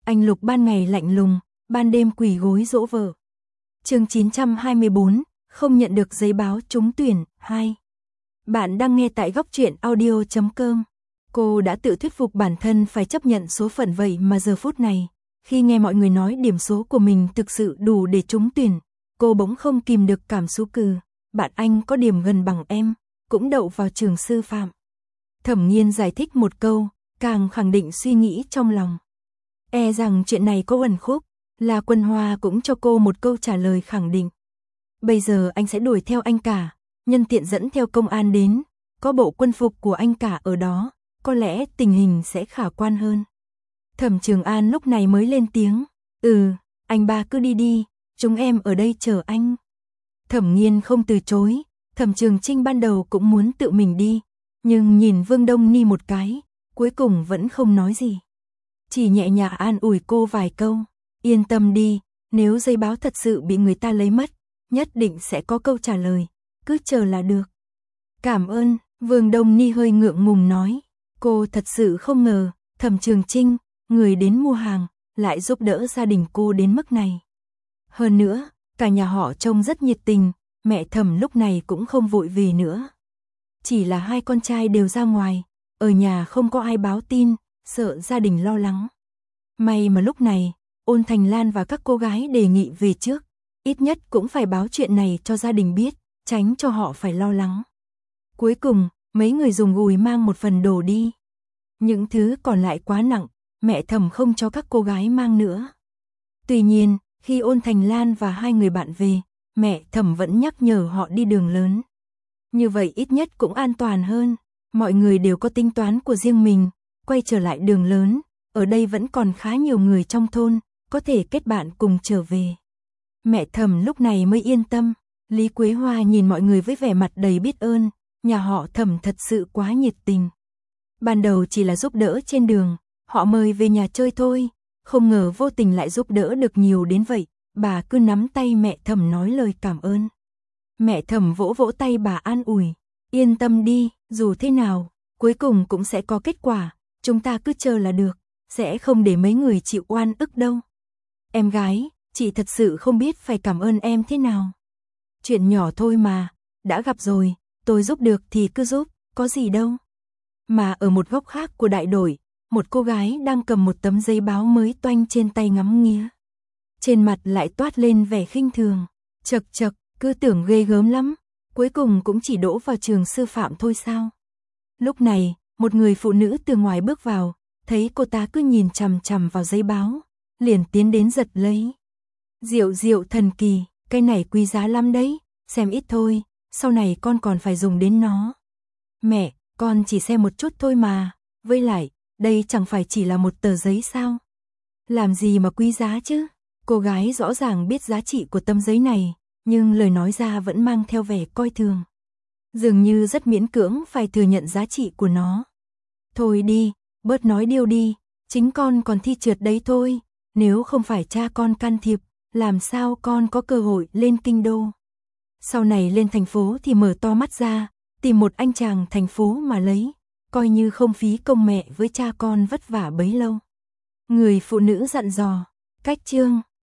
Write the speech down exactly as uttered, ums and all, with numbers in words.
Anh Lục ban ngày lạnh lùng, ban đêm quỳ gối dỗ vợ. Chương chín trăm hai mươi bốn, không nhận được giấy báo trúng tuyển, hai. Bạn đang nghe tại góc truyện audio chấm com. Cô đã tự thuyết phục bản thân phải chấp nhận số phận vậy mà giờ phút này, khi nghe mọi người nói điểm số của mình thực sự đủ để trúng tuyển, cô bỗng không kìm được cảm xúc cừ. Bạn anh có điểm gần bằng em, cũng đậu vào trường sư phạm. Thẩm Nghiên giải thích một câu, càng khẳng định suy nghĩ trong lòng. E rằng chuyện này có uẩn khúc, là Quân Hoa cũng cho cô một câu trả lời khẳng định. Bây giờ anh sẽ đuổi theo anh cả, nhân tiện dẫn theo công an đến, có bộ quân phục của anh cả ở đó, có lẽ tình hình sẽ khả quan hơn. Thẩm Trường An lúc này mới lên tiếng, ừ, anh ba cứ đi đi, chúng em ở đây chờ anh. Thẩm Nghiên không từ chối, Thẩm Trường Trinh ban đầu cũng muốn tự mình đi, nhưng nhìn Vương Đông Ni một cái, cuối cùng vẫn không nói gì. Chỉ nhẹ nhàng an ủi cô vài câu, yên tâm đi, nếu giấy báo thật sự bị người ta lấy mất, nhất định sẽ có câu trả lời, cứ chờ là được. Cảm ơn, Vương Đông Ni hơi ngượng ngùng nói, cô thật sự không ngờ, Thẩm Trường Trinh, người đến mua hàng, lại giúp đỡ gia đình cô đến mức này. Hơn nữa, cả nhà họ trông rất nhiệt tình, mẹ Thẩm lúc này cũng không vội về nữa. Chỉ là hai con trai đều ra ngoài, ở nhà không có ai báo tin, sợ gia đình lo lắng. May mà lúc này, Ôn Thành Lan và các cô gái đề nghị về trước, ít nhất cũng phải báo chuyện này cho gia đình biết, tránh cho họ phải lo lắng. Cuối cùng, mấy người dùng gùi mang một phần đồ đi. Những thứ còn lại quá nặng, mẹ Thẩm không cho các cô gái mang nữa. Tuy nhiên, khi Ôn Thành Lan và hai người bạn về, mẹ Thẩm vẫn nhắc nhở họ đi đường lớn. Như vậy ít nhất cũng an toàn hơn, mọi người đều có tính toán của riêng mình, quay trở lại đường lớn, ở đây vẫn còn khá nhiều người trong thôn, có thể kết bạn cùng trở về. Mẹ Thẩm lúc này mới yên tâm, Lý Quế Hoa nhìn mọi người với vẻ mặt đầy biết ơn, nhà họ Thẩm thật sự quá nhiệt tình. Ban đầu chỉ là giúp đỡ trên đường, họ mời về nhà chơi thôi, không ngờ vô tình lại giúp đỡ được nhiều đến vậy, bà cứ nắm tay mẹ Thẩm nói lời cảm ơn. Mẹ Thẩm vỗ vỗ tay bà an ủi, yên tâm đi, dù thế nào, cuối cùng cũng sẽ có kết quả, chúng ta cứ chờ là được, sẽ không để mấy người chịu oan ức đâu. Em gái, chị thật sự không biết phải cảm ơn em thế nào. Chuyện nhỏ thôi mà, đã gặp rồi, tôi giúp được thì cứ giúp, có gì đâu. Mà ở một góc khác của đại đội, một cô gái đang cầm một tấm giấy báo mới toanh trên tay ngắm nghía. Trên mặt lại toát lên vẻ khinh thường, chật chật, cứ tưởng ghê gớm lắm, cuối cùng cũng chỉ đỗ vào trường sư phạm thôi sao. Lúc này, một người phụ nữ từ ngoài bước vào, thấy cô ta cứ nhìn chằm chằm vào giấy báo, liền tiến đến giật lấy. Diệu diệu thần kỳ, cái này quý giá lắm đấy, xem ít thôi, sau này con còn phải dùng đến nó. Mẹ, con chỉ xem một chút thôi mà, với lại, đây chẳng phải chỉ là một tờ giấy sao? Làm gì mà quý giá chứ? Cô gái rõ ràng biết giá trị của tấm giấy này, nhưng lời nói ra vẫn mang theo vẻ coi thường. Dường như rất miễn cưỡng phải thừa nhận giá trị của nó. Thôi đi, bớt nói điêu đi, chính con còn thi trượt đấy thôi, nếu không phải cha con can thiệp, làm sao con có cơ hội lên kinh đô. Sau này lên thành phố thì mở to mắt ra, tìm một anh chàng thành phố mà lấy, coi như không phí công mẹ với cha con vất vả bấy lâu. Người phụ nữ dặn dò, cách chương.